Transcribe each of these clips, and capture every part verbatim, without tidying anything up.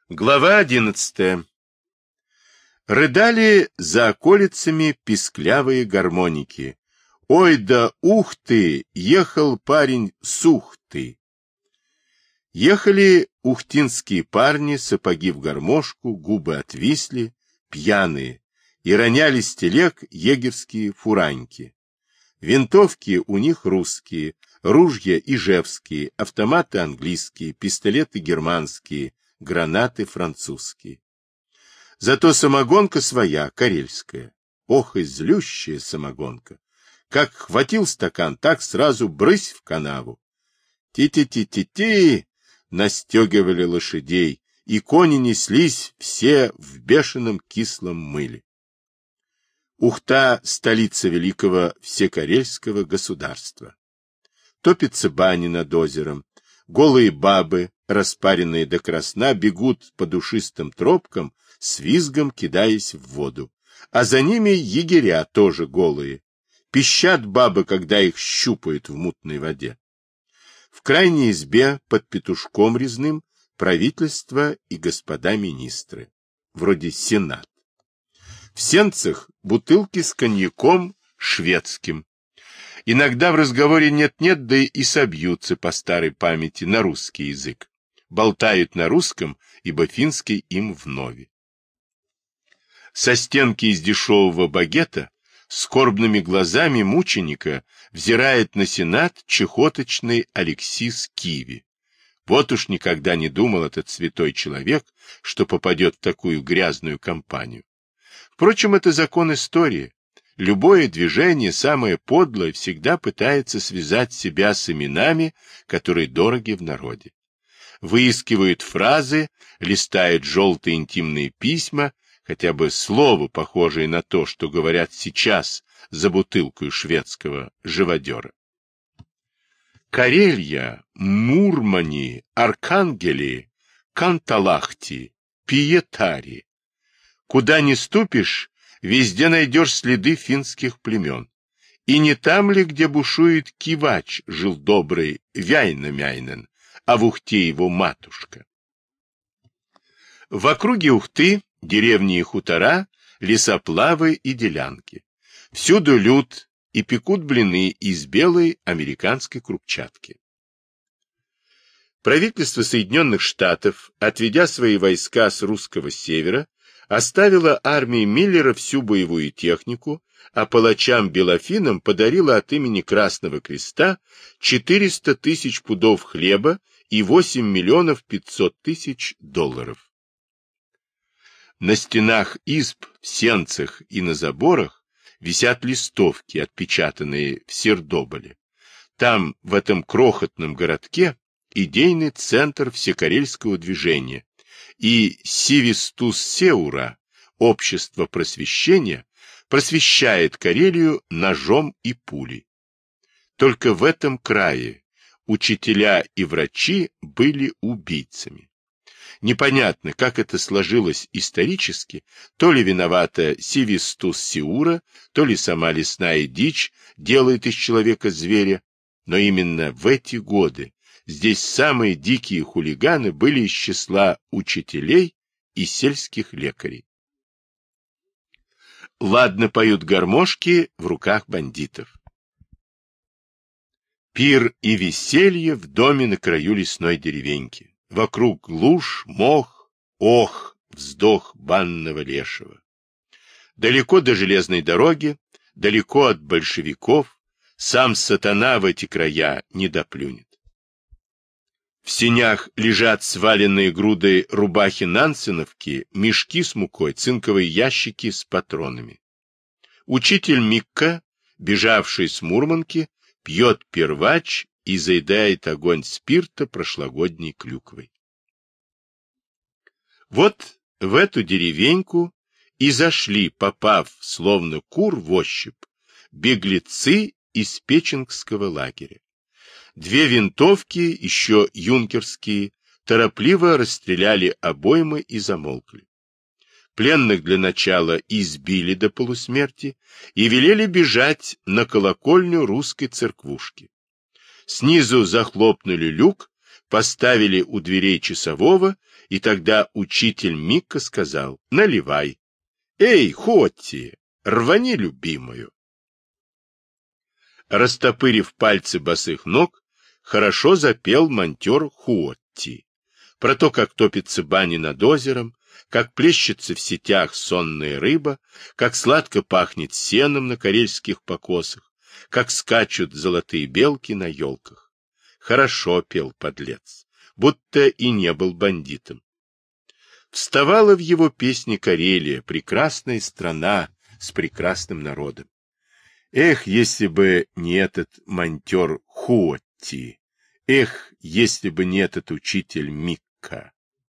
Глава одиннадцатая. Рыдали за околицами писклявые гармоники. Ой да ух ты, ехал парень с Ухты. Ехали ухтинские парни, сапоги в гармошку, губы отвисли, пьяные, и роняли с телег егерские фураньки. Винтовки у них русские, ружья ижевские, автоматы английские, пистолеты германские, гранаты французские. Зато самогонка своя, карельская. Ох, и злющая самогонка. Как хватил стакан, так сразу брысь в канаву. Ти-ти-ти-ти-ти! Настегивали лошадей, и кони неслись все в бешеном кислом мыле. Ухта — столица великого всекарельского государства. Топится бани над озером, голые бабы, распаренные до красна, бегут по душистым тропкам, с визгом кидаясь в воду. А за ними егеря, тоже голые. Пищат бабы, когда их щупают в мутной воде. В крайней избе под петушком резным правительство и господа министры, вроде сенат. В сенцах бутылки с коньяком шведским. Иногда в разговоре нет-нет, да и собьются по старой памяти на русский язык. Болтают на русском, ибо финский им вновь. Со стенки из дешевого багета скорбными глазами мученика взирает на сенат чехоточный Алексис Киви. Вот уж никогда не думал этот святой человек, что попадет в такую грязную компанию. Впрочем, это закон истории. Любое движение, самое подлое, всегда пытается связать себя с именами, которые дороги в народе. Выискивают фразы, листают желтые интимные письма, хотя бы слово, похожее на то, что говорят сейчас за бутылкой шведского живодера. Карелья, Мурмани, Аркангели, Канталахти, Пиетари. Куда ни ступишь, везде найдешь следы финских племен. И не там ли, где бушует Кивач, жил добрый Вяйнамяйнен, а в Ухте его матушка? В округе Ухты деревни и хутора, лесоплавы и делянки. Всюду люд и пекут блины из белой американской крупчатки. Правительство Соединенных Штатов, отведя свои войска с русского севера, оставило армии Миллера всю боевую технику, а палачам-белофинам подарило от имени Красного Креста четыреста тысяч пудов хлеба и восемь миллионов пятьсот тысяч долларов. На стенах изб, в сенцах и на заборах висят листовки, отпечатанные в Сердоболе. Там, в этом крохотном городке, идейный центр всекарельского движения, и Сивистус Сеура, общество просвещения, просвещает Карелию ножом и пулей. Только в этом крае учителя и врачи были убийцами. Непонятно, как это сложилось исторически, то ли виновата Сивистус Сеура, то ли сама лесная дичь делает из человека зверя, но именно в эти годы здесь самые дикие хулиганы были из числа учителей и сельских лекарей. Ладно поют гармошки в руках бандитов. Пир и веселье в доме на краю лесной деревеньки. Вокруг луж, мох, ох, вздох банного лешего. Далеко до железной дороги, далеко от большевиков, сам сатана в эти края не доплюнет. В сенях лежат сваленные грудой рубахи-нансеновки, мешки с мукой, цинковые ящики с патронами. Учитель Микка, бежавший с Мурманки, пьет первач и заедает огонь спирта прошлогодней клюквой. Вот в эту деревеньку и зашли, попав, словно кур в ощупь, беглецы из печенгского лагеря. Две винтовки, еще юнкерские, торопливо расстреляли обоймы и замолкли. Пленных для начала избили до полусмерти и велели бежать на колокольню русской церквушки. Снизу захлопнули люк, поставили у дверей часового И тогда учитель Микка сказал: наливай. Эй, Хотти, рвани любимую. Растопырив пальцы босых ног, хорошо запел монтер Хуотти. Про то, как топится бани над озером, как плещется в сетях сонная рыба, как сладко пахнет сеном на карельских покосах, как скачут золотые белки на елках. Хорошо пел подлец, будто и не был бандитом. Вставала в его песне Карелия, прекрасная страна с прекрасным народом. Эх, если бы не этот монтер Хуотти! Эх, если бы не этот учитель Микка!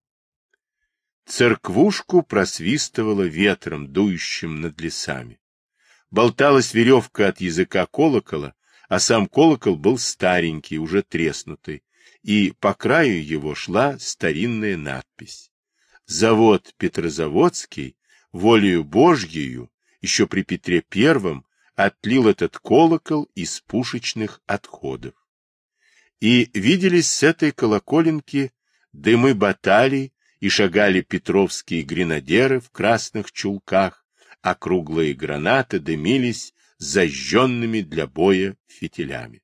Церквушку просвистывало ветром, дующим над лесами. Болталась веревка от языка колокола, а сам колокол был старенький, уже треснутый, и по краю его шла старинная надпись. Завод Петрозаводский, волею Божьею, еще при Петре Первом, отлил этот колокол из пушечных отходов. И виделись с этой колоколенки дымы баталий, и шагали петровские гренадеры в красных чулках, а круглые гранаты дымились зажженными для боя фитилями.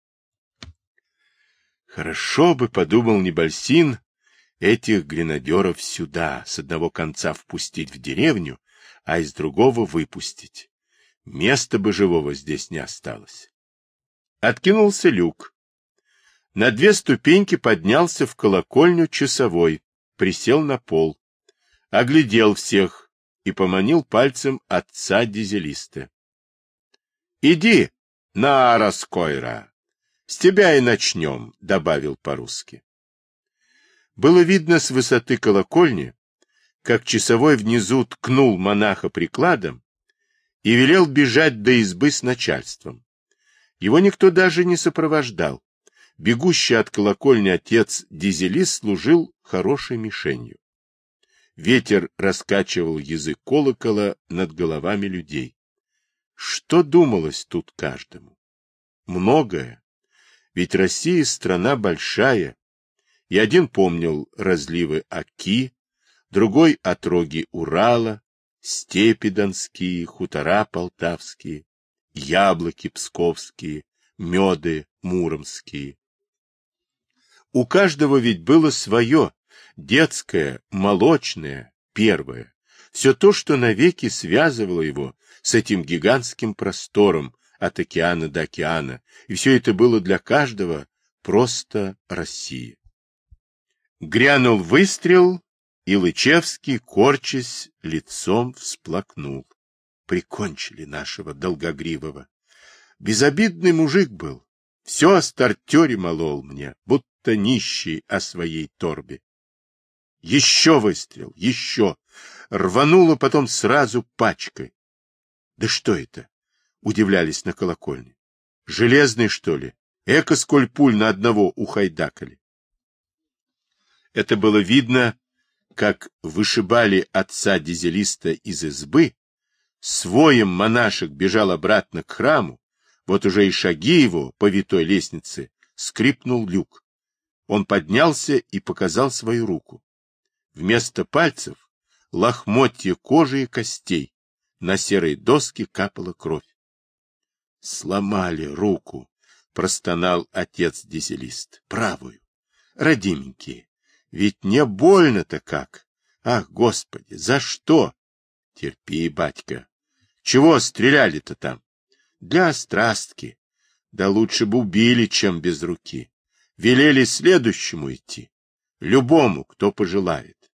Хорошо бы, подумал Небольсин, этих гренадеров сюда, с одного конца впустить в деревню, а из другого выпустить. Места бы живого здесь не осталось. Откинулся люк. На две ступеньки поднялся в колокольню часовой, присел на пол, оглядел всех и поманил пальцем отца-дизелиста. — Иди, на раскойра, с тебя и начнем, — добавил по-русски. Было видно с высоты колокольни, как часовой внизу ткнул монаха прикладом и велел бежать до избы с начальством. Его никто даже не сопровождал. Бегущий от колокольни отец-дизелист служил хорошей мишенью. Ветер раскачивал язык колокола над головами людей. Что думалось тут каждому? Многое. Ведь Россия страна большая, и один помнил разливы Оки, другой отроги Урала, степи донские, хутора полтавские, яблоки псковские, меды муромские. У каждого ведь было свое, детское, молочное, первое, все то, что навеки связывало его с этим гигантским простором от океана до океана, и все это было для каждого просто Россия. Грянул выстрел, и Лычевский, корчась, лицом всплакнул. Прикончили нашего Долгогривого. Безобидный мужик был, все о стартере молол мне, будто нищий о своей торбе. Еще выстрел, еще. Рвануло потом сразу пачкой. Да что это? Удивлялись на колокольне. Железный, что ли? Эко сколь пуль на одного ухайдакали. Это было видно, как вышибали отца-дизелиста из избы, с воем монашек бежал обратно к храму, вот уже и шаги его по витой лестнице скрипнул люк. Он поднялся и показал свою руку. Вместо пальцев лохмотья кожи и костей, на серой доске капала кровь. Сломали руку, простонал отец-дизелист, правую. Родименькие, ведь не больно-то как. Ах, Господи, за что? Терпи, батька. Чего стреляли-то там? Для острастки. Да лучше бы убили, чем без руки. Велели следующему идти. Любому, кто пожелает.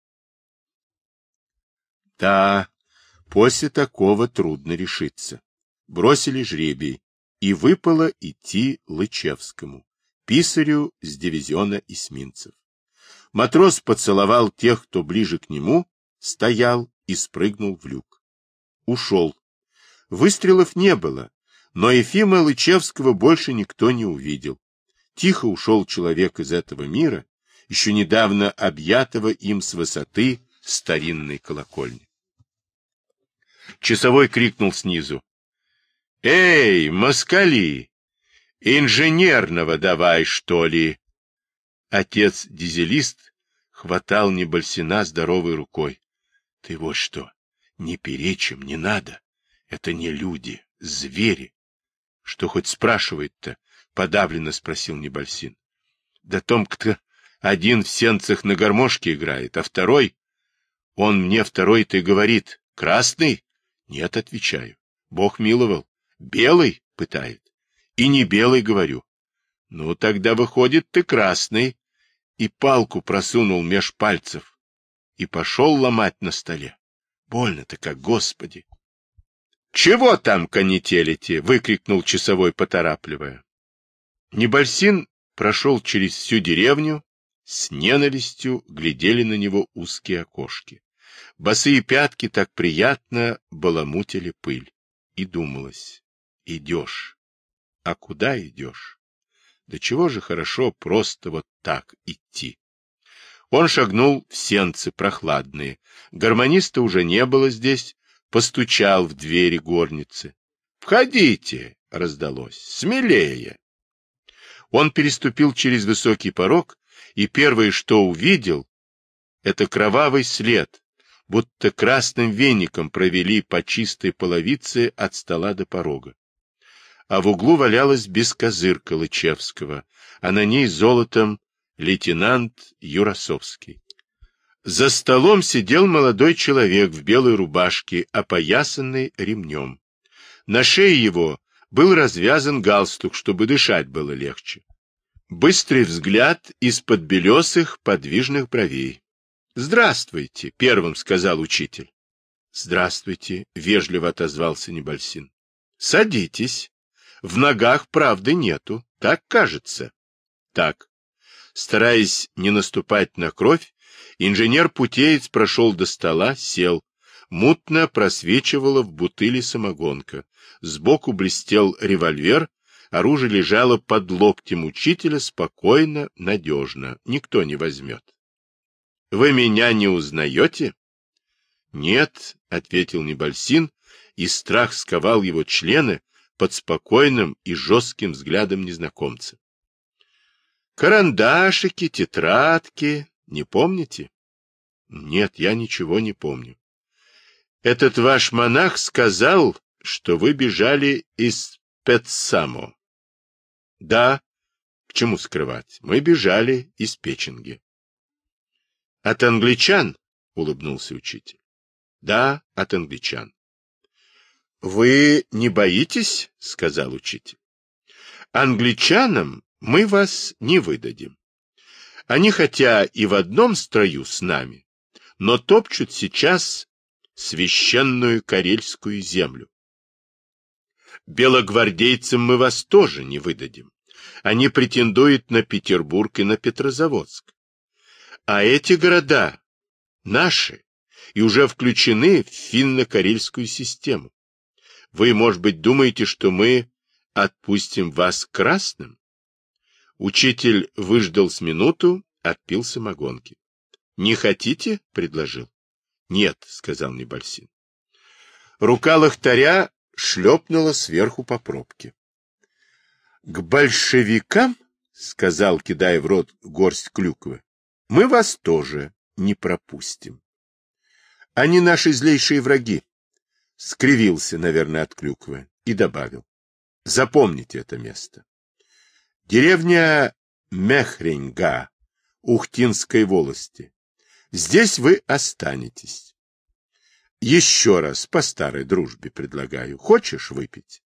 Да, после такого трудно решиться. Бросили жребий, и выпало идти Лычевскому, писарю с дивизиона эсминцев. Матрос поцеловал тех, кто ближе к нему, стоял и спрыгнул в люк. Ушел. Выстрелов не было, но Ефима Лычевского больше никто не увидел. Тихо ушел человек из этого мира, еще недавно объятого им с высоты старинной колокольни. Часовой крикнул снизу: — Эй, москали! Инженерного давай, что ли! Отец-дизелист хватал Небольсина здоровой рукой. — Ты вот что, не перечь им, не надо. Это не люди, звери. — Что хоть спрашивает-то? — подавленно спросил Небольсин. — Да том, кто один в сенцах на гармошке играет, а второй... Он мне второй-то и говорит: красный? Нет, отвечаю. Бог миловал. Белый? Пытает. И не белый, говорю. Ну, тогда выходит, ты красный. И палку просунул меж пальцев. И пошел ломать на столе. Больно-то как, Господи! — Чего там конетелите? — выкрикнул часовой, поторапливая. Небольсин прошел через всю деревню, с ненавистью глядели на него узкие окошки. Босые пятки так приятно баламутили пыль. И думалось: идешь. А куда идешь? Да чего же хорошо просто вот так идти. Он шагнул в сенцы прохладные. Гармониста уже не было здесь, постучал в двери горницы. «Входите!» — раздалось. «Смелее!» Он переступил через высокий порог, и первое, что увидел, это кровавый след, будто красным веником провели по чистой половице от стола до порога. А в углу валялась бескозырка Лычевского, а на ней золотом лейтенант Юрасовский. За столом сидел молодой человек в белой рубашке, опоясанный ремнем. На шее его был развязан галстук, чтобы дышать было легче. Быстрый взгляд из-под белесых подвижных бровей. — Здравствуйте, — первым сказал учитель. — Здравствуйте, — вежливо отозвался Небольсин. — Садитесь. В ногах правды нету, так кажется. Так. Стараясь не наступать на кровь, инженер-путеец прошел до стола, сел. Мутно просвечивала в бутыли самогонка. Сбоку блестел револьвер, оружие лежало под локтем учителя спокойно, надежно. Никто не возьмет. — Вы меня не узнаете? — Нет, — ответил Небольсин, и страх сковал его члены под спокойным и жестким взглядом незнакомца. — Карандашики, тетрадки, не помните? — Нет, я ничего не помню. — Этот ваш монах сказал, что вы бежали из Петсамо. — Да, к чему скрывать, мы бежали из Печенги. — От англичан? — улыбнулся учитель. — Да, от англичан. — Вы не боитесь? — сказал учитель. — Англичанам мы вас не выдадим. Они хотя и в одном строю с нами, но топчут сейчас священную карельскую землю. Белогвардейцам мы вас тоже не выдадим. Они претендуют на Петербург и на Петрозаводск. А эти города наши и уже включены в финно-карельскую систему. Вы, может быть, думаете, что мы отпустим вас красным? Учитель выждал с минуту, отпил самогонки. — Не хотите? — предложил. — Нет, — сказал Небольсин. Рука лохтаря шлепнула сверху по пробке. — К большевикам, — сказал, кидая в рот горсть клюквы, — мы вас тоже не пропустим. Они наши злейшие враги. Скривился, наверное, от клюквы и добавил. Запомните это место. Деревня Мехреньга, Ухтинской волости. Здесь вы останетесь. Еще раз по старой дружбе предлагаю. Хочешь выпить?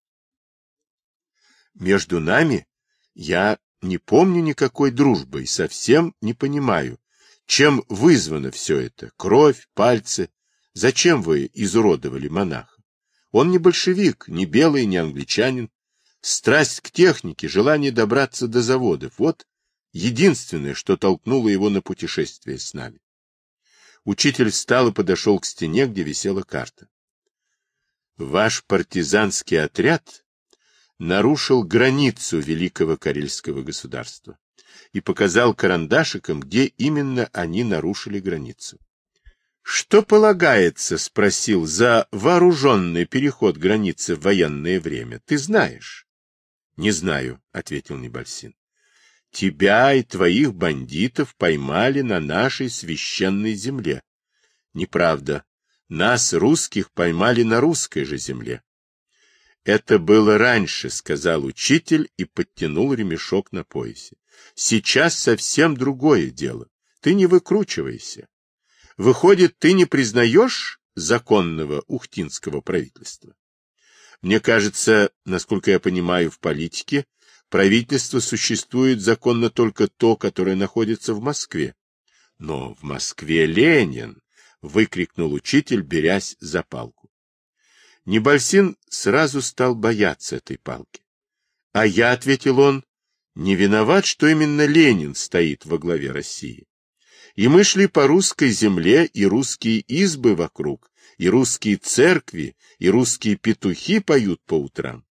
Между нами я не помню никакой дружбы и совсем не понимаю, чем вызвано все это. Кровь, пальцы. Зачем вы изуродовали монаха? Он не большевик, не белый, не англичанин. Страсть к технике, желание добраться до заводов. Вот единственное, что толкнуло его на путешествие с нами. Учитель встал и подошел к стене, где висела карта. Ваш партизанский отряд нарушил границу Великого Карельского государства и показал карандашиком, где именно они нарушили границу. «Что полагается, — спросил, — за вооруженный переход границы в военное время? Ты знаешь?» «Не знаю», — ответил Небольсин. тебя и твоих бандитов поймали на нашей священной земле. Неправда. Нас, русских, поймали на русской же земле. Это было раньше, сказал учитель и подтянул ремешок на поясе. Сейчас совсем другое дело. Ты не выкручивайся. Выходит, ты не признаешь законного ухтинского правительства? Мне кажется, насколько я понимаю в политике, правительство существует законно только то, которое находится в Москве. Но в Москве Ленин! — выкрикнул учитель, берясь за палку. Небольсин сразу стал бояться этой палки. — А я, — ответил он, — не виноват, что именно Ленин стоит во главе России. И мы шли по русской земле, и русские избы вокруг, и русские церкви, и русские петухи поют по утрам.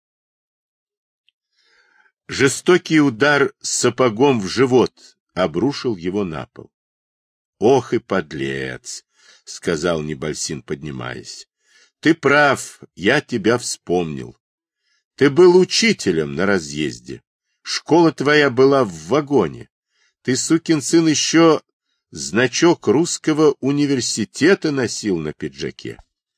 Жестокий удар сапогом в живот обрушил его на пол. — Ох и подлец! — сказал Небольсин, поднимаясь. — Ты прав, я тебя вспомнил. Ты был учителем на разъезде. Школа твоя была в вагоне. Ты, сукин сын, еще значок русского университета носил на пиджаке.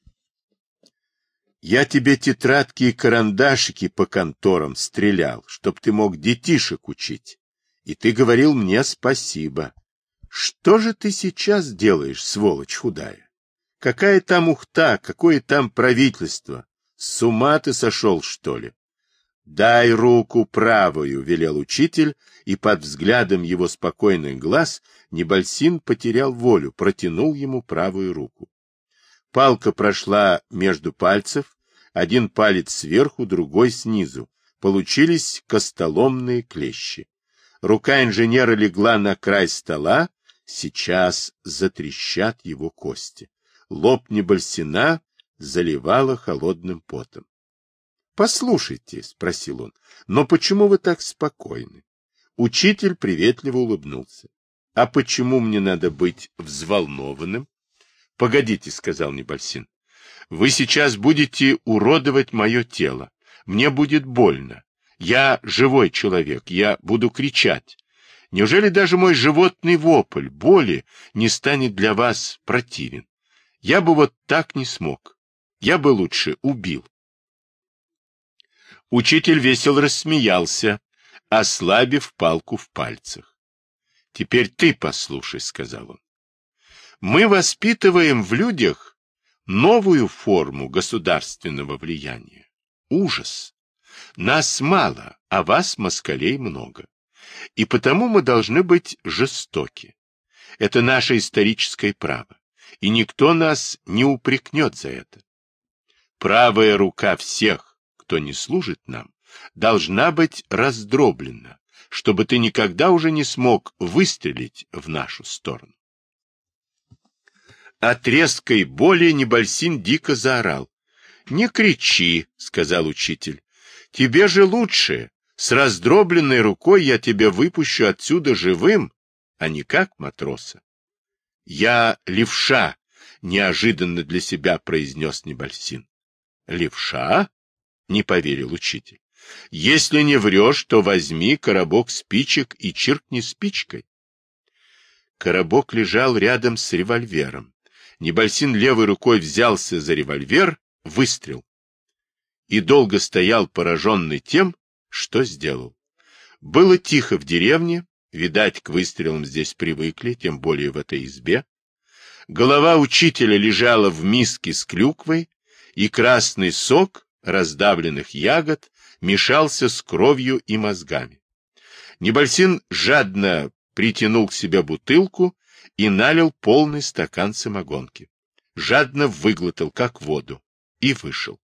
Я тебе тетрадки и карандашики по конторам стрелял, чтоб ты мог детишек учить. И ты говорил мне спасибо. Что же ты сейчас делаешь, сволочь худая? Какая там Ухта, какое там правительство? С ума ты сошел, что ли? Дай руку правую, велел учитель, и под взглядом его спокойных глаз Небольсин потерял волю, протянул ему правую руку. Палка прошла между пальцев, один палец сверху, другой снизу. Получились костоломные клещи. Рука инженера легла на край стола, сейчас затрещат его кости. Лоб Небольсина заливало холодным потом. — Послушайте, — спросил он, — но почему вы так спокойны? Учитель приветливо улыбнулся. — А почему мне надо быть взволнованным? — Погодите, — сказал Небольсин. — Вы сейчас будете уродовать мое тело. Мне будет больно. Я живой человек, я буду кричать. Неужели даже мой животный вопль боли не станет для вас противен? Я бы вот так не смог. Я бы лучше убил. Учитель весело рассмеялся, ослабив палку в пальцах. — Теперь ты послушай, — сказал он. — Мы воспитываем в людях новую форму государственного влияния. Ужас. Нас мало, а вас, москалей, много. И потому мы должны быть жестоки. Это наше историческое право, и никто нас не упрекнет за это. Правая рука всех, кто не служит нам, должна быть раздроблена, чтобы ты никогда уже не смог выстрелить в нашу сторону. От резкой боли Небольсин дико заорал. — Не кричи, — сказал учитель. — Тебе же лучше. С раздробленной рукой я тебя выпущу отсюда живым, а не как матроса. — Я левша, — неожиданно для себя произнес Небольсин. — Левша? — не поверил учитель. — Если не врешь, то возьми коробок спичек и чиркни спичкой. Коробок лежал рядом с револьвером. Небольсин левой рукой взялся за револьвер, выстрел. И долго стоял пораженный тем, что сделал. Было тихо в деревне, видать, к выстрелам здесь привыкли, тем более в этой избе. Голова учителя лежала в миске с клюквой, и красный сок раздавленных ягод мешался с кровью и мозгами. Небольсин жадно притянул к себе бутылку и налил полный стакан самогонки. Жадно выглотал, как воду, и вышел.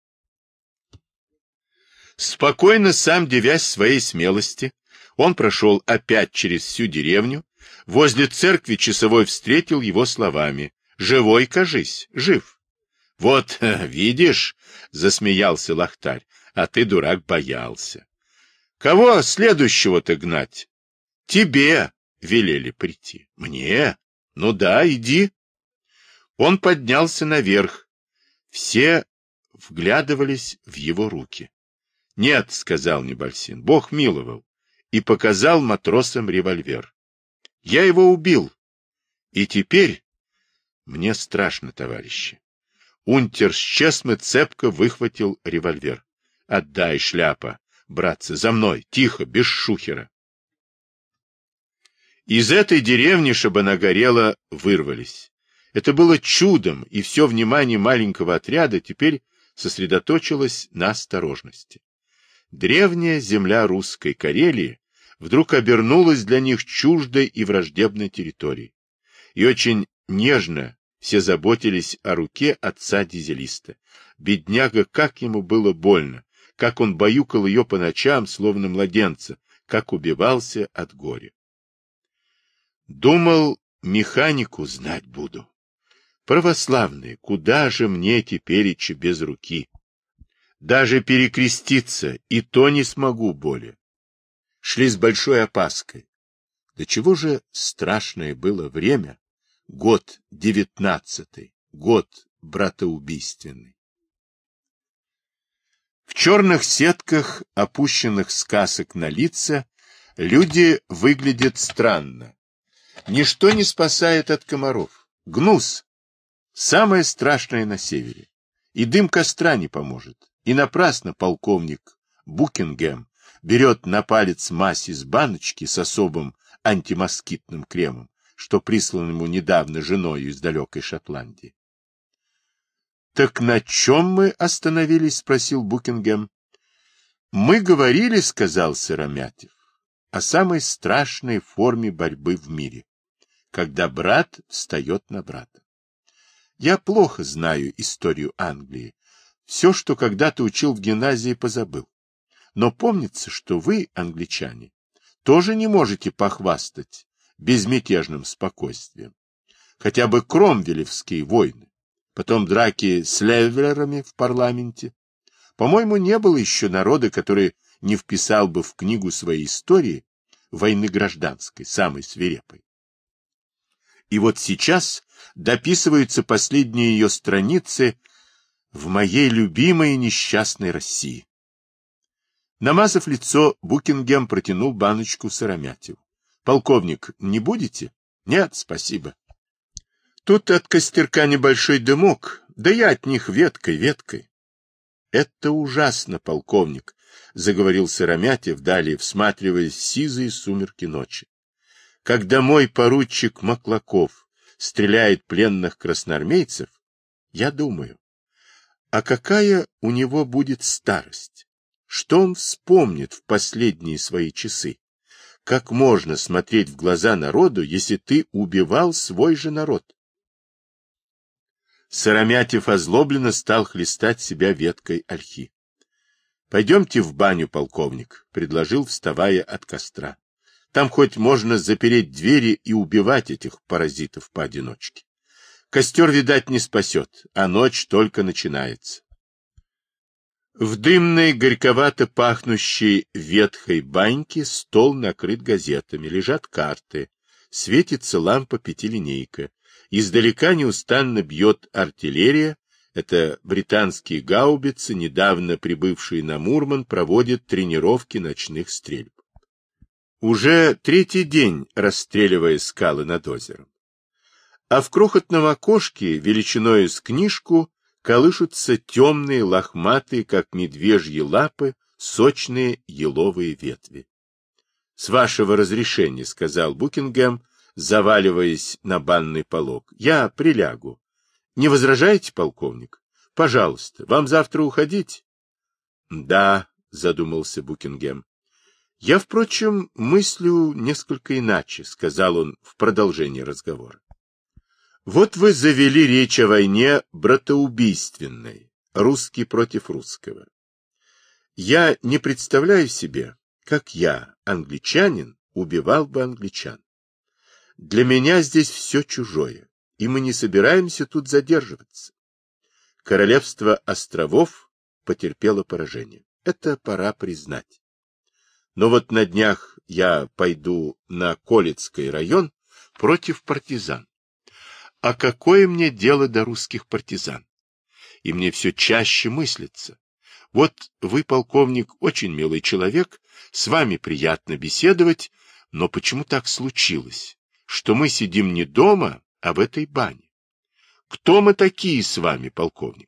Спокойно, сам дивясь своей смелости, он прошел опять через всю деревню. Возле церкви часовой встретил его словами: «Живой, кажись, жив». «Вот, видишь», — засмеялся лохтарь, — «а ты, дурак, боялся». «Кого следующего-то гнать?» «Тебе велели прийти». «Мне? Ну да, иди». Он поднялся наверх. Все вглядывались в его руки. — Нет, — сказал Небольсин, — Бог миловал. и показал матросам револьвер. Я его убил. И теперь мне страшно, товарищи. Унтер Счесме цепко выхватил револьвер. Отдай, шляпа, братцы, за мной, тихо, без шухера. Из этой деревни Шабанагорела вырвались. Это было чудом, и все внимание маленького отряда теперь сосредоточилось на осторожности. Древняя земля русской Карелии вдруг обернулась для них чуждой и враждебной территорией. И очень нежно все заботились о руке отца Дизелиста. Бедняга, как ему было больно, как он баюкал ее по ночам, словно младенца, как убивался от горя. Думал, механику знать буду. Православные, куда же мне тепереча без руки? Даже перекреститься и то не смогу более. Шли с большой опаской. До чего же страшное было время, год девятнадцатый, год братоубийственный. В черных сетках, опущенных с касок на лица, люди выглядят странно. Ничто не спасает от комаров. Гнус — самое страшное на севере. И дым костра не поможет. И напрасно полковник Букингем берет на палец мазь из баночки с особым антимоскитным кремом, что прислан ему недавно женою из далекой Шотландии. — Так на чем мы остановились? — спросил Букингем. — Мы говорили, — сказал Сыромятев, — о самой страшной форме борьбы в мире, когда брат встает на брата. Я плохо знаю историю Англии. Все, что когда-то учил в гимназии, позабыл. Но помнится, что вы, англичане, тоже не можете похвастать безмятежным спокойствием. Хотя бы кромвелевские войны, потом драки с левелерами в парламенте. По-моему, не было еще народа, который не вписал бы в книгу своей истории войны гражданской, самой свирепой. И вот сейчас дописываются последние ее страницы в моей любимой несчастной России. Намазав лицо, Букингем протянул баночку Сыромятеву. — Полковник, не будете? — Нет, спасибо. Тут от костерка небольшой дымок, да я от них веткой-веткой. — Это ужасно, полковник, — заговорил Сыромятев, далее всматриваясь в сизые сумерки ночи. — Когда мой поручик Маклаков стреляет пленных красноармейцев, я думаю, а какая у него будет старость? Что он вспомнит в последние свои часы? Как можно смотреть в глаза народу, если ты убивал свой же народ? Сыромятев озлобленно стал хлестать себя веткой ольхи. — Пойдемте в баню, полковник, — предложил, вставая от костра. Там хоть можно запереть двери и убивать этих паразитов поодиночке. Костер, видать, не спасет, а ночь только начинается. В дымной, горьковато пахнущей ветхой баньке стол накрыт газетами, лежат карты, светится лампа пятилинейка, издалека неустанно бьет артиллерия, это британские гаубицы, недавно прибывшие на Мурман, проводят тренировки ночных стрельб. Уже третий день расстреливая скалы над озером. А в крохотном окошке, величиною с книжку, колышутся темные, лохматые, как медвежьи лапы, сочные еловые ветви. — С вашего разрешения, — сказал Букингем, заваливаясь на банный полог, — я прилягу. Не возражаете, полковник? Пожалуйста, вам завтра уходить? — Да, — задумался Букингем. — Я, впрочем, мыслю несколько иначе, — сказал он в продолжении разговора. Вот вы завели речь о войне братоубийственной, русский против русского. Я не представляю себе, как я, англичанин, убивал бы англичан. Для меня здесь все чужое, и мы не собираемся тут задерживаться. Королевство островов потерпело поражение. Это пора признать. Но вот на днях я пойду на Колецкий район против партизан. А какое мне дело до русских партизан? И мне все чаще мыслится. Вот вы, полковник, очень милый человек, с вами приятно беседовать, но почему так случилось, что мы сидим не дома, а в этой бане? Кто мы такие с вами, полковник?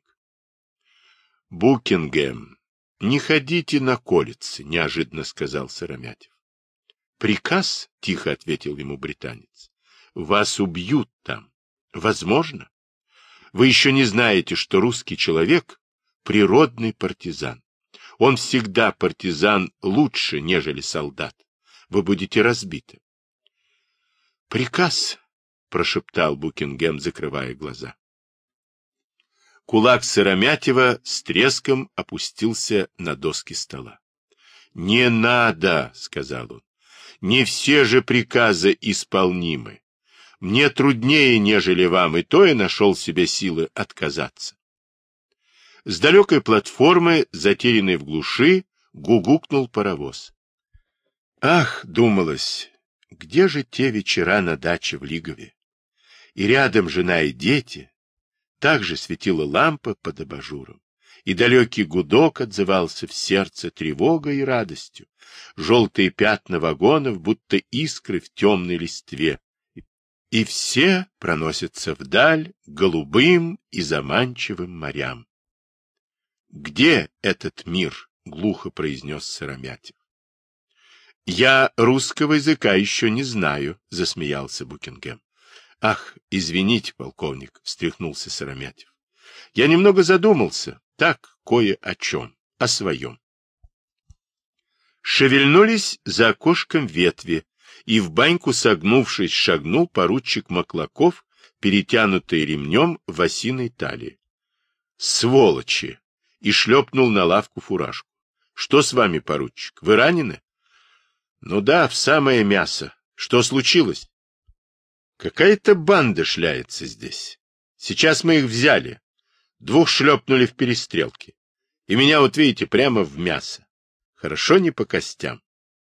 Букингем, не ходите на колицы, неожиданно сказал Сыромятев. Приказ, тихо ответил ему британец. Вас убьют там. Возможно. Вы еще не знаете, что русский человек — природный партизан. Он всегда партизан лучше, нежели солдат. Вы будете разбиты. Приказ, прошептал Букингем, закрывая глаза. Кулак Сыромятева с треском опустился на доски стола. Не надо, сказал он. Не все же приказы исполнимы. Мне труднее, нежели вам, и то я нашел себе силы отказаться. С далекой платформы, затерянной в глуши, гугукнул паровоз. Ах, думалось, где же те вечера на даче в Лигове? И рядом жена и дети. Также светила лампа под абажуром, и далекий гудок отзывался в сердце тревогой и радостью. Желтые пятна вагонов, будто искры в темной листве. И все проносятся вдаль голубым и заманчивым морям. «Где этот мир?» — глухо произнес Сыромятев. «Я русского языка еще не знаю», — засмеялся Букингем. «Ах, извините, полковник», — встряхнулся Сыромятев. «Я немного задумался, так, кое о чем, о своем». Шевельнулись за окошком ветви, и в баньку, согнувшись, шагнул поручик Маклаков, перетянутый ремнем в осиной талии. «Сволочи!» — и шлепнул на лавку фуражку. «Что с вами, поручик, вы ранены?» «Ну да, в самое мясо. Что случилось?» «Какая-то банда шляется здесь. Сейчас мы их взяли. Двух шлепнули в перестрелке. И меня, вот видите, прямо в мясо. Хорошо не по костям».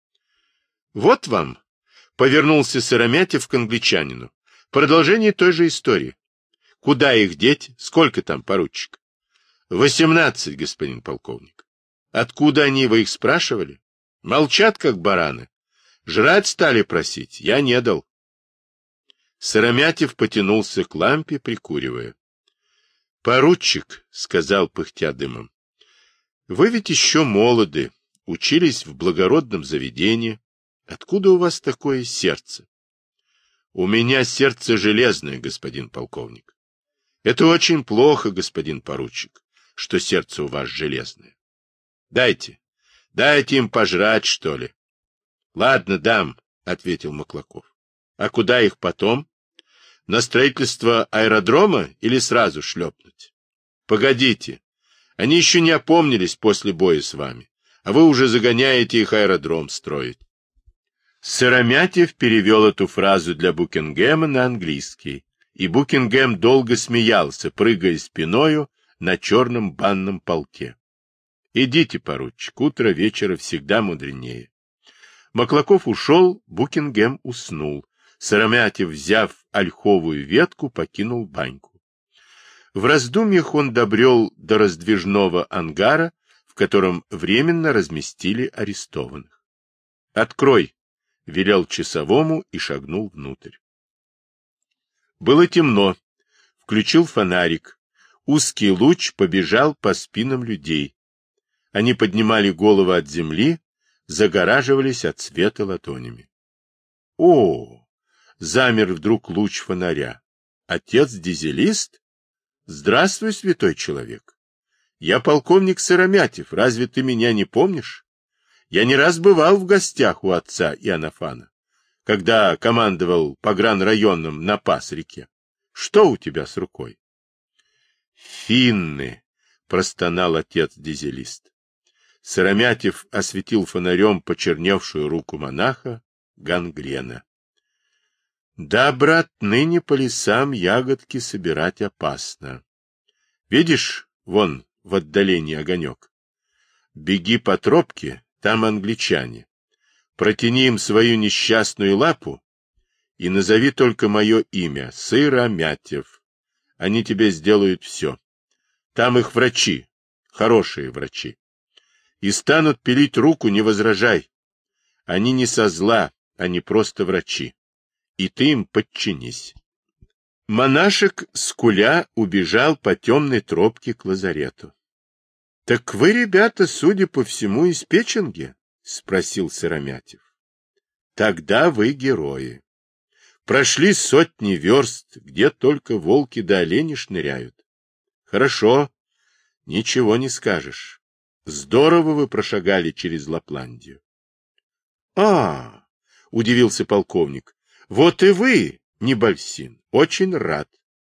«Вот вам», — повернулся Сыромятев к англичанину, — «продолжение той же истории. Куда их деть? Сколько там, поручик?» «Восемнадцать, господин полковник». «Откуда они, вы их спрашивали?» «Молчат, как бараны. Жрать стали просить, я не дал». Сыромятев потянулся к лампе, прикуривая. «Поручик», — сказал, пыхтя дымом, — «вы ведь еще молоды, учились в благородном заведении. Откуда у вас такое сердце?» «У меня сердце железное, господин полковник». «Это очень плохо, господин поручик, что сердце у вас железное. Дайте, дайте им пожрать, что ли». «Ладно, дам», — ответил Маклаков. «А куда их потом? На строительство аэродрома или сразу шлепнуть?» «Погодите, они еще не опомнились после боя с вами, а вы уже загоняете их аэродром строить». Сыромятев перевел эту фразу для Букингема на английский, и Букингем долго смеялся, прыгая спиною на черном банном полке. «Идите, поручик, утро вечера всегда мудренее». Маклаков ушел, Букингем уснул. Сыромятев, взяв ольховую ветку, покинул баньку. В раздумьях он добрел до раздвижного ангара, в котором временно разместили арестованных. «Открой!» — велел часовому и шагнул внутрь. Было темно. Включил фонарик. Узкий луч побежал по спинам людей. Они поднимали головы от земли, загораживались от света ладонями. О! Замер вдруг луч фонаря. Отец-дизелист? Здравствуй, святой человек. Я полковник Сыромятев, разве ты меня не помнишь? Я не раз бывал в гостях у отца Иоаннафана, когда командовал погранрайоном на Пас-реке. Что у тебя с рукой? Финны, простонал отец-дизелист. Сыромятев осветил фонарем почерневшую руку монаха, гангрена. Да, брат, ныне по лесам ягодки собирать опасно. Видишь, вон в отдалении огонек. Беги по тропке, там англичане. Протяни им свою несчастную лапу и назови только мое имя, Сыромятев. Они тебе сделают все. Там их врачи, хорошие врачи. и станут пилить руку, не возражай. Они не со зла, они просто врачи. И ты им подчинись. Монашек, скуля, убежал по темной тропке к лазарету. — Так вы, ребята, судя по всему, из Печенги? — спросил Сыромятев. — Тогда вы герои. Прошли сотни верст, где только волки да олени шныряют. Хорошо, ничего не скажешь. Здорово вы прошагали через Лапландию. — А, — удивился полковник, — вот и вы, Небольсин, очень рад.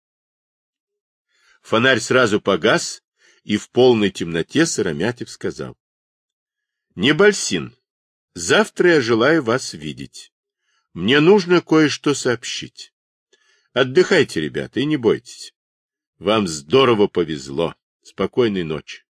Фонарь сразу погас, и в полной темноте Сыромятев сказал: — Небольсин, завтра я желаю вас видеть. Мне нужно кое-что сообщить. Отдыхайте, ребята, и не бойтесь. Вам здорово повезло. Спокойной ночи.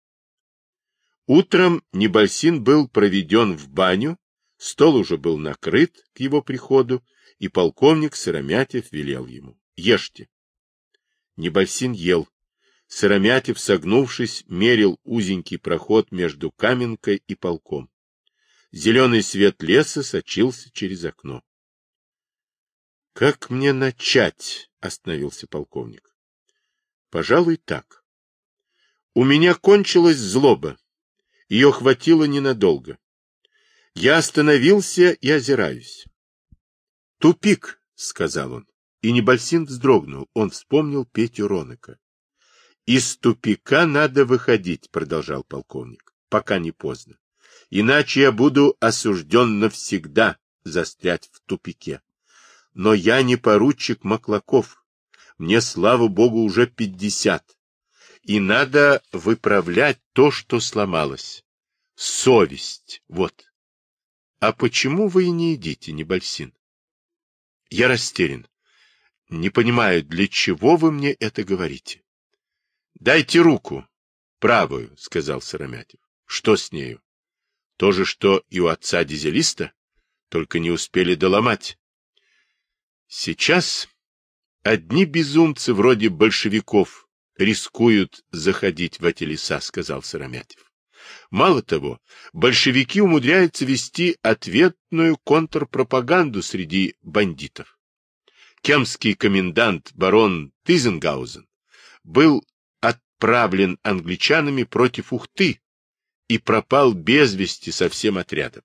Утром Небольсин был проведен в баню, стол уже был накрыт к его приходу, и полковник Сыромятев велел ему: ешьте. Небольсин ел. Сыромятев, согнувшись, мерил узенький проход между Каменкой и полком. Зеленый свет леса сочился через окно. — Как мне начать? — остановился полковник. — Пожалуй, так. У меня кончилась злоба. Ее хватило ненадолго. Я остановился и озираюсь. — Тупик, — сказал он. И Небольсин вздрогнул. Он вспомнил Петю Роныка. — Из тупика надо выходить, — продолжал полковник, — пока не поздно. Иначе я буду осужден навсегда застрять в тупике. Но я не поручик Маклаков. Мне, слава богу, уже пятьдесят. И надо выправлять то, что сломалось. Совесть, вот. А почему вы и не едите, Небольсин? Я растерян. Не понимаю, для чего вы мне это говорите. Дайте руку. Правую, сказал Сыромятев. Что с нею? То же, что и у отца дизелиста, только не успели доломать. Сейчас одни безумцы вроде большевиков рискуют заходить в эти леса, сказал Сыромятев. Мало того, большевики умудряются вести ответную контрпропаганду среди бандитов. Кемский комендант барон Тизенгаузен был отправлен англичанами против Ухты и пропал без вести со всем отрядом.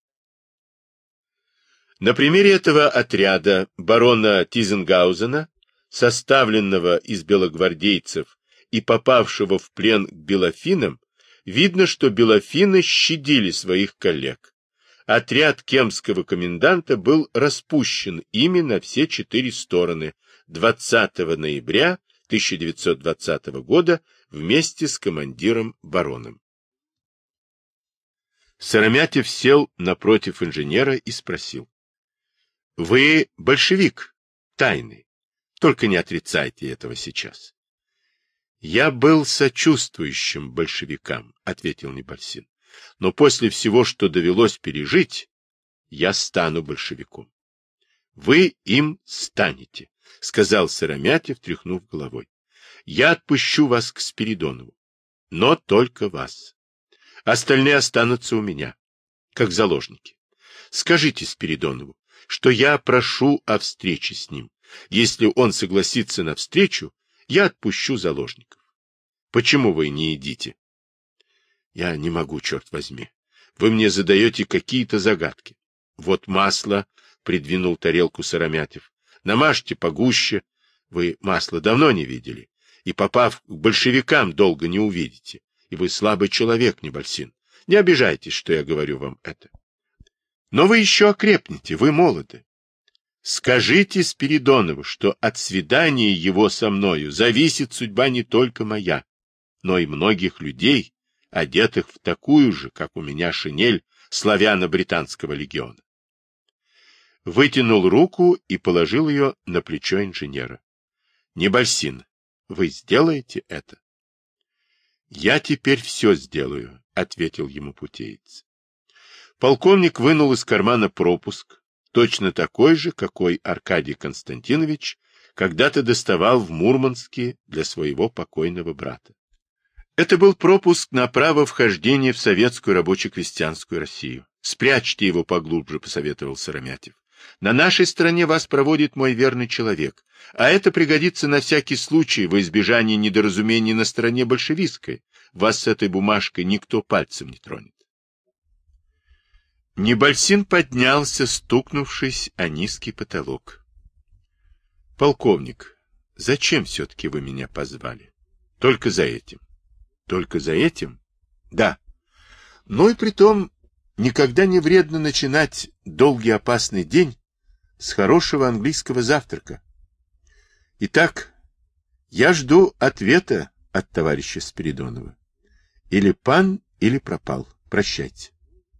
На примере этого отряда барона Тизенгаузена, составленного из белогвардейцев и попавшего в плен к белофинам, видно, что белофины щадили своих коллег. Отряд кемского коменданта был распущен ими на все четыре стороны двадцатого ноября тысяча девятьсот двадцатого года вместе с командиром бароном. Сыромятев сел напротив инженера и спросил: — Вы большевик, тайный, только не отрицайте этого сейчас. — Я был сочувствующим большевикам, — ответил Небольсин, — но после всего, что довелось пережить, я стану большевиком. — Вы им станете, — сказал Сыромятев, тряхнув головой. — Я отпущу вас к Спиридонову, но только вас. Остальные останутся у меня, как заложники. Скажите Спиридонову, что я прошу о встрече с ним. Если он согласится на встречу, я отпущу заложников. Почему вы не едите? Я не могу, черт возьми. Вы мне задаете какие-то загадки. Вот масло, придвинул тарелку Сыромятев. Намажьте погуще. Вы масло давно не видели. И, попав к большевикам, долго не увидите. И вы слабый человек, Небольсин. Не обижайтесь, что я говорю вам это. Но вы еще окрепнете, вы молоды. Скажите Спиридонову, что от свидания его со мною зависит судьба не только моя, но и многих людей, одетых в такую же, как у меня, шинель славяно-британского легиона. Вытянул руку и положил ее на плечо инженера. Небольсин, вы сделаете это? Я теперь все сделаю, — ответил ему путеец. Полковник вынул из кармана пропуск, точно такой же, какой Аркадий Константинович когда-то доставал в Мурманске для своего покойного брата. Это был пропуск на право вхождения в советскую рабоче-крестьянскую Россию. Спрячьте его поглубже, посоветовал Сыромятев. На нашей стороне вас проводит мой верный человек, а это пригодится на всякий случай во избежание недоразумений на стороне большевистской. Вас с этой бумажкой никто пальцем не тронет. Небольсин поднялся, стукнувшись о низкий потолок. — Полковник, зачем все-таки вы меня позвали? — Только за этим. — Только за этим? — Да. Ну и притом, никогда не вредно начинать долгий опасный день с хорошего английского завтрака. Итак, я жду ответа от товарища Спиридонова. Или пан, или пропал. Прощайте.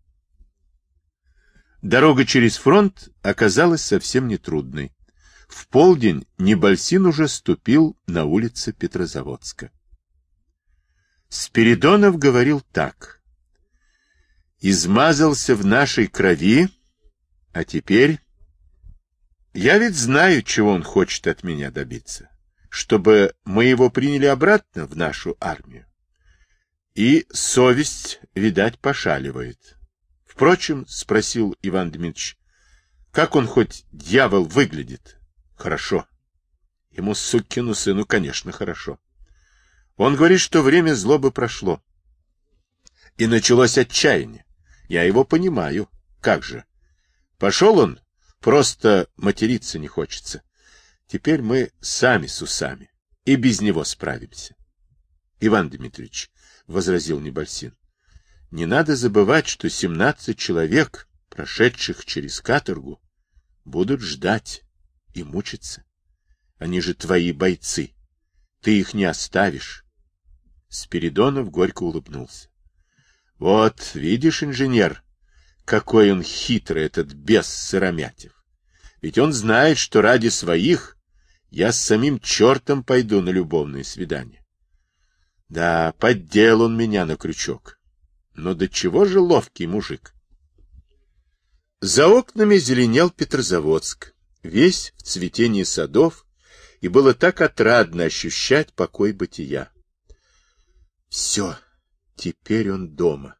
Дорога через фронт оказалась совсем нетрудной. В полдень Небольсин уже ступил на улицы Петрозаводска. Спиридонов говорил так. «Измазался в нашей крови, а теперь... Я ведь знаю, чего он хочет от меня добиться. Чтобы мы его приняли обратно в нашу армию. И совесть, видать, пошаливает». Впрочем, спросил Иван Дмитрич, как он хоть дьявол выглядит? Хорошо. Ему, сукину сыну, конечно, хорошо. Он говорит, что время злобы прошло. И началось отчаяние. Я его понимаю. Как же? Пошел он, просто материться не хочется. Теперь мы сами с усами. И без него справимся. Иван Дмитриевич, — возразил Небольсин, — не надо забывать, что семнадцать человек, прошедших через каторгу, будут ждать и мучиться. Они же твои бойцы. Ты их не оставишь. Спиридонов горько улыбнулся. Вот, видишь, инженер, какой он хитрый, этот бес Сыромятев. Ведь он знает, что ради своих я с самим чертом пойду на любовное свидание. Да, поддел он меня на крючок. Но до чего же ловкий мужик? За окнами зеленел Петрозаводск, весь в цветении садов, и было так отрадно ощущать покой бытия. Все, теперь он дома.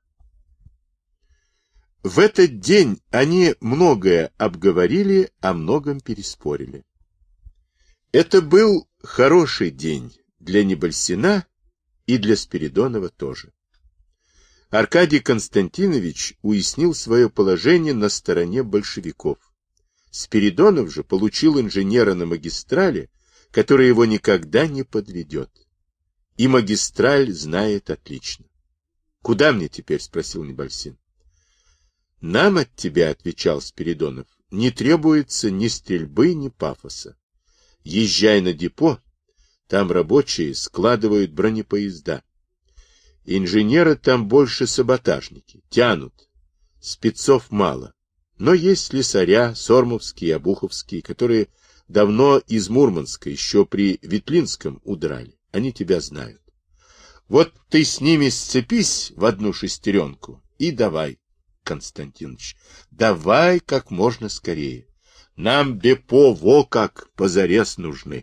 В этот день они многое обговорили, о многом переспорили. Это был хороший день для Небольсина и для Спиридонова тоже. Аркадий Константинович уяснил свое положение на стороне большевиков. Спиридонов же получил инженера на магистрали, который его никогда не подведет. И магистраль знает отлично. — Куда мне теперь? — спросил Небольсин. — Нам от тебя, — отвечал Спиридонов, — не требуется ни стрельбы, ни пафоса. Езжай на депо, там рабочие складывают бронепоезда. Инженеры там больше саботажники, тянут. Спецов мало. Но есть слесаря, сормовские, обуховские, которые давно из Мурманска, еще при Ветлинском, удрали. Они тебя знают. Вот ты с ними сцепись в одну шестеренку и давай, Константинович, давай как можно скорее. Нам депо во как позарез нужны.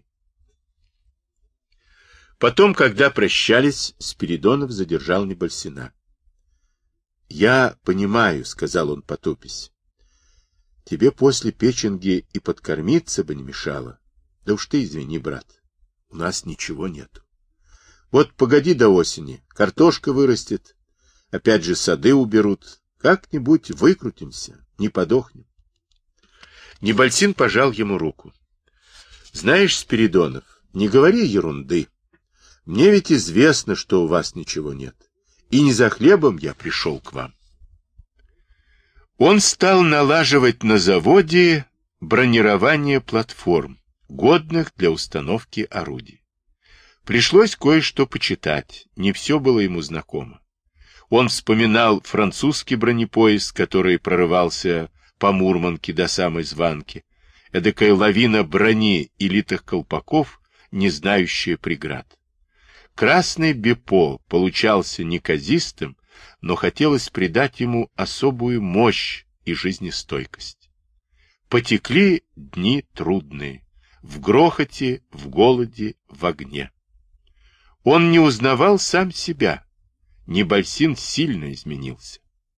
Потом, когда прощались, Спиридонов задержал Небольсина. — Я понимаю, — сказал он, потупясь. — Тебе после печенги и подкормиться бы не мешало. Да уж ты извини, брат, у нас ничего нету. Вот погоди до осени, картошка вырастет, опять же сады уберут, как-нибудь выкрутимся, не подохнем. Небольсин пожал ему руку. — Знаешь, Спиридонов, не говори ерунды. Мне ведь известно, что у вас ничего нет. И не за хлебом я пришел к вам. Он стал налаживать на заводе бронирование платформ, годных для установки орудий. Пришлось кое-что почитать, не все было ему знакомо. Он вспоминал французский бронепоезд, который прорывался по Мурманке до самой Званки, эдакая лавина брони и литых колпаков, не знающая преград. Красный Бепо получался неказистым, но хотелось придать ему особую мощь и жизнестойкость. Потекли дни трудные, в грохоте, в голоде, в огне. Он не узнавал сам себя. Небольсин сильно изменился.